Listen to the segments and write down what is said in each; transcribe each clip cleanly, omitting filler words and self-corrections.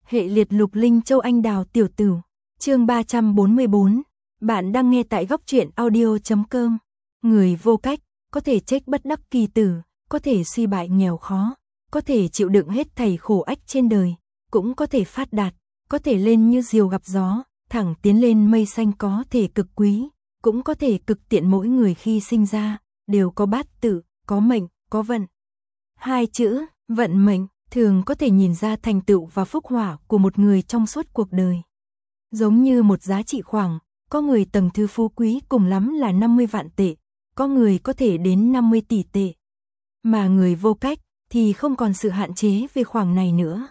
Hệ liệt Lục Linh Châu Anh Đào Tiểu Tử. Chương 344. Bạn đang nghe tại góc truyện audio.com. Người vô cách, có thể trách bất đắc kỳ tử, có thể suy bại nghèo khó, có thể chịu đựng hết thảy khổ ách trên đời, cũng có thể phát đạt, có thể lên như diều gặp gió, thẳng tiến lên mây xanh, có thể cực quý, cũng có thể cực tiện. Mỗi người khi sinh ra đều có bát tự, có mệnh, có vận. Hai chữ vận mệnh thường có thể nhìn ra thành tựu và phúc họa của một người trong suốt cuộc đời. Giống như một giá trị khoảng, có người tầng thứ phú quý cùng lắm là 50 vạn tệ, có người có thể đến 50 tỷ tệ. Mà người vô cách thì không còn sự hạn chế về khoảng này nữa.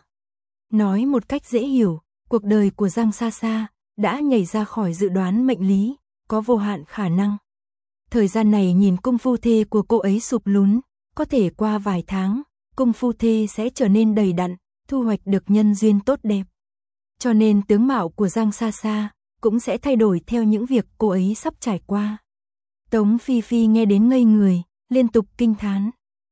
Nói một cách dễ hiểu, cuộc đời của Giang Sa Sa đã nhảy ra khỏi dự đoán mệnh lý, có vô hạn khả năng. Thời gian này nhìn cung phu thê của cô ấy sụp lún, có thể qua vài tháng, cung phu thê sẽ trở nên đầy đặn, thu hoạch được nhân duyên tốt đẹp. Cho nên tướng mạo của Giang Sa Sa cũng sẽ thay đổi theo những việc cô ấy sắp trải qua. Tống Phi Phi nghe đến ngây người, liên tục kinh thán.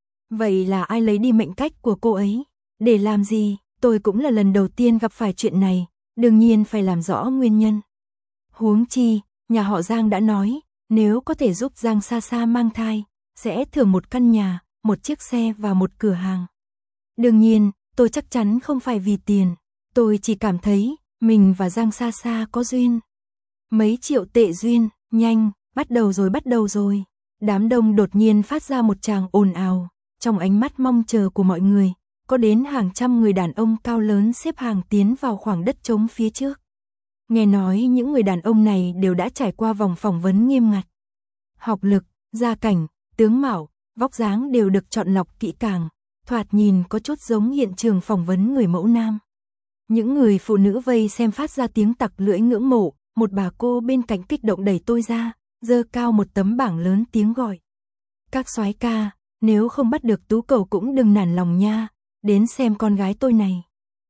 Vậy là ai lấy đi mệnh cách của cô ấy? Để làm gì? Tôi cũng là lần đầu tiên gặp phải chuyện này, đương nhiên phải làm rõ nguyên nhân. Huống chi, nhà họ Giang đã nói, nếu có thể giúp Giang Sa Sa mang thai, sẽ thưởng một căn nhà, một chiếc xe và một cửa hàng. Đương nhiên, tôi chắc chắn không phải vì tiền, tôi chỉ cảm thấy mình và Giang Sa Sa có duyên. Mấy triệu tệ duyên, nhanh, bắt đầu rồi. Đám đông đột nhiên phát ra một tràng ồn ào, trong ánh mắt mong chờ của mọi người, có đến hàng trăm người đàn ông cao lớn xếp hàng tiến vào khoảng đất trống phía trước. Nghe nói những người đàn ông này đều đã trải qua vòng phỏng vấn nghiêm ngặt. Học lực, gia cảnh, tướng mạo, vóc dáng đều được chọn lọc kỹ càng, thoạt nhìn có chút giống hiện trường phỏng vấn người mẫu nam. Những người phụ nữ vây xem phát ra tiếng tặc lưỡi ngưỡng mộ, một bà cô bên cạnh kích động đẩy tôi ra, giơ cao một tấm bảng lớn tiếng gọi. Các soái ca, nếu không bắt được tú cầu cũng đừng nản lòng nha, đến xem con gái tôi này.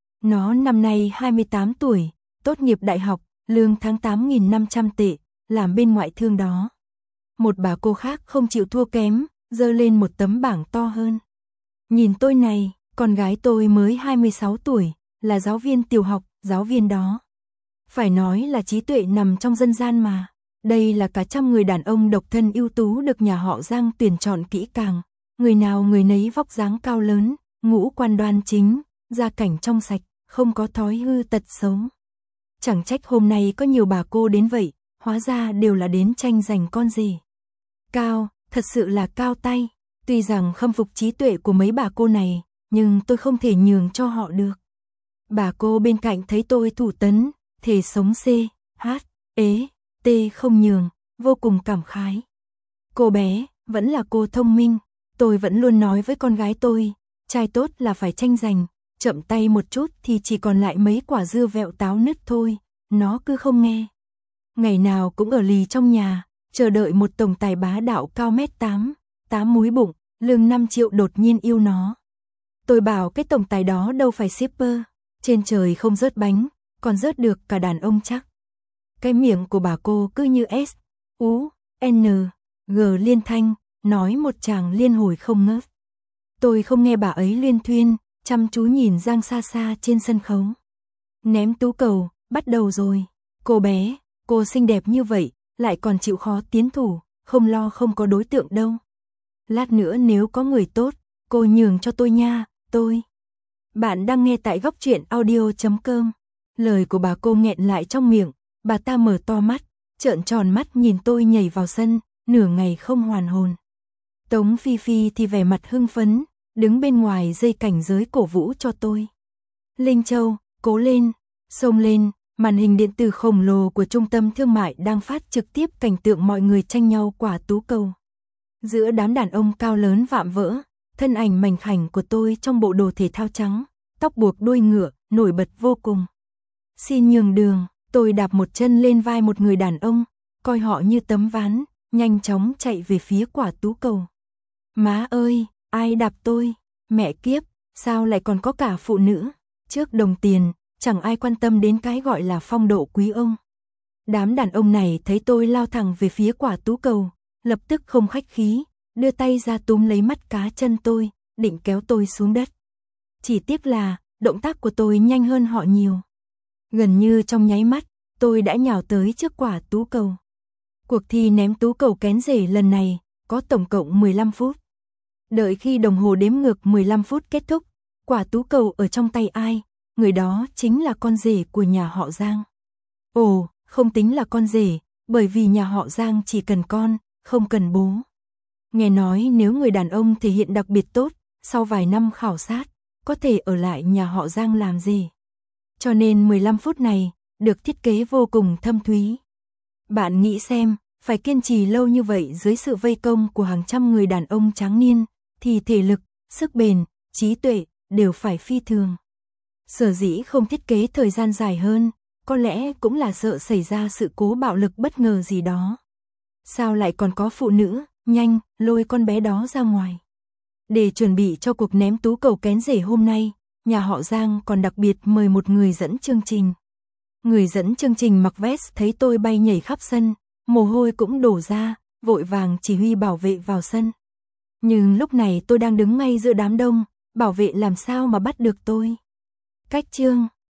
Nó năm nay 28 tuổi, tốt nghiệp đại học, lương tháng 8.500 tệ, làm bên ngoại thương đó. Một bà cô khác không chịu thua kém, giơ lên một tấm bảng to hơn. Nhìn tôi này, con gái tôi mới 26 tuổi, là giáo viên tiểu học, giáo viên đó. Phải nói là trí tuệ nằm trong dân gian mà. Đây là cả trăm người đàn ông độc thân ưu tú được nhà họ Giang tuyển chọn kỹ càng. Người nào người nấy vóc dáng cao lớn, ngũ quan đoan chính, gia cảnh trong sạch, không có thói hư tật xấu. Chẳng trách hôm nay có nhiều bà cô đến vậy, hóa ra đều là đến tranh giành con rể. Cao, thật sự là cao tay. Tuy rằng khâm phục trí tuệ của mấy bà cô này, nhưng tôi không thể nhường cho họ được. Bà cô bên cạnh thấy tôi thủ tấn, thể sống C, H, ế, T không nhường, vô cùng cảm khái. Cô bé, vẫn là cô thông minh, tôi vẫn luôn nói với con gái tôi, trai tốt là phải tranh giành, chậm tay một chút thì chỉ còn lại mấy quả dưa vẹo táo nứt thôi, nó cứ không nghe. Ngày nào cũng ở lì trong nhà, chờ đợi một tổng tài bá đạo cao 1m8, 8 múi bụng, lương 5 triệu đột nhiên yêu nó. Tôi bảo cái tổng tài đó đâu phải shipper, trên trời không rớt bánh, còn rớt được cả đàn ông chắc. Cái miệng của bà cô cứ như S, U, N, G liên thanh, nói một tràng liên hồi không ngớt. Tôi không nghe bà ấy liên thuyên, chăm chú nhìn Giang Sa Sa trên sân khấu. Ném tú cầu, bắt đầu rồi. Cô bé, cô xinh đẹp như vậy, lại còn chịu khó tiến thủ, không lo không có đối tượng đâu. Lát nữa nếu có người tốt, cô nhường cho tôi nha, tôi. Bạn đang nghe tại góc truyện audio.com. Lời của bà cô nghẹn lại trong miệng, bà ta mở to mắt, trợn tròn mắt nhìn tôi nhảy vào sân, nửa ngày không hoàn hồn. Tống Phi Phi thì vẻ mặt hưng phấn, đứng bên ngoài dây cảnh giới cổ vũ cho tôi. Linh Châu, cố lên, xông lên, màn hình điện tử khổng lồ của trung tâm thương mại đang phát trực tiếp cảnh tượng mọi người tranh nhau quả tú cầu. Giữa đám đàn ông cao lớn vạm vỡ, thân ảnh mảnh khảnh của tôi trong bộ đồ thể thao trắng, tóc buộc đuôi ngựa, nổi bật vô cùng. Xin nhường đường, tôi đạp một chân lên vai một người đàn ông, coi họ như tấm ván, nhanh chóng chạy về phía quả tú cầu. Má ơi, ai đạp tôi? Mẹ kiếp, sao lại còn có cả phụ nữ? Trước đồng tiền, chẳng ai quan tâm đến cái gọi là phong độ quý ông. Đám đàn ông này thấy tôi lao thẳng về phía quả tú cầu, lập tức không khách khí, đưa tay ra túm lấy mắt cá chân tôi, định kéo tôi xuống đất. Chỉ tiếc là, động tác của tôi nhanh hơn họ nhiều. Gần như trong nháy mắt, tôi đã nhào tới trước quả tú cầu. Cuộc thi ném tú cầu kén rể lần này có tổng cộng 15 phút. Đợi khi đồng hồ đếm ngược 15 phút kết thúc, quả tú cầu ở trong tay ai, người đó chính là con rể của nhà họ Giang. Ồ, không tính là con rể, bởi vì nhà họ Giang chỉ cần con, không cần bố. Nghe nói nếu người đàn ông thể hiện đặc biệt tốt, sau vài năm khảo sát, có thể ở lại nhà họ Giang làm gì. Cho nên 15 phút này, được thiết kế vô cùng thâm thúy. Bạn nghĩ xem, phải kiên trì lâu như vậy dưới sự vây công của hàng trăm người đàn ông tráng niên, thì thể lực, sức bền, trí tuệ, đều phải phi thường. Sở dĩ không thiết kế thời gian dài hơn, có lẽ cũng là sợ xảy ra sự cố bạo lực bất ngờ gì đó. Sao lại còn có phụ nữ, nhanh, lôi con bé đó ra ngoài. Để chuẩn bị cho cuộc ném tú cầu kén rể hôm nay, nhà họ Giang còn đặc biệt mời một người dẫn chương trình. Người dẫn chương trình mặc vest thấy tôi bay nhảy khắp sân, mồ hôi cũng đổ ra, vội vàng chỉ huy bảo vệ vào sân. Nhưng lúc này tôi đang đứng ngay giữa đám đông, bảo vệ làm sao mà bắt được tôi. Cách chương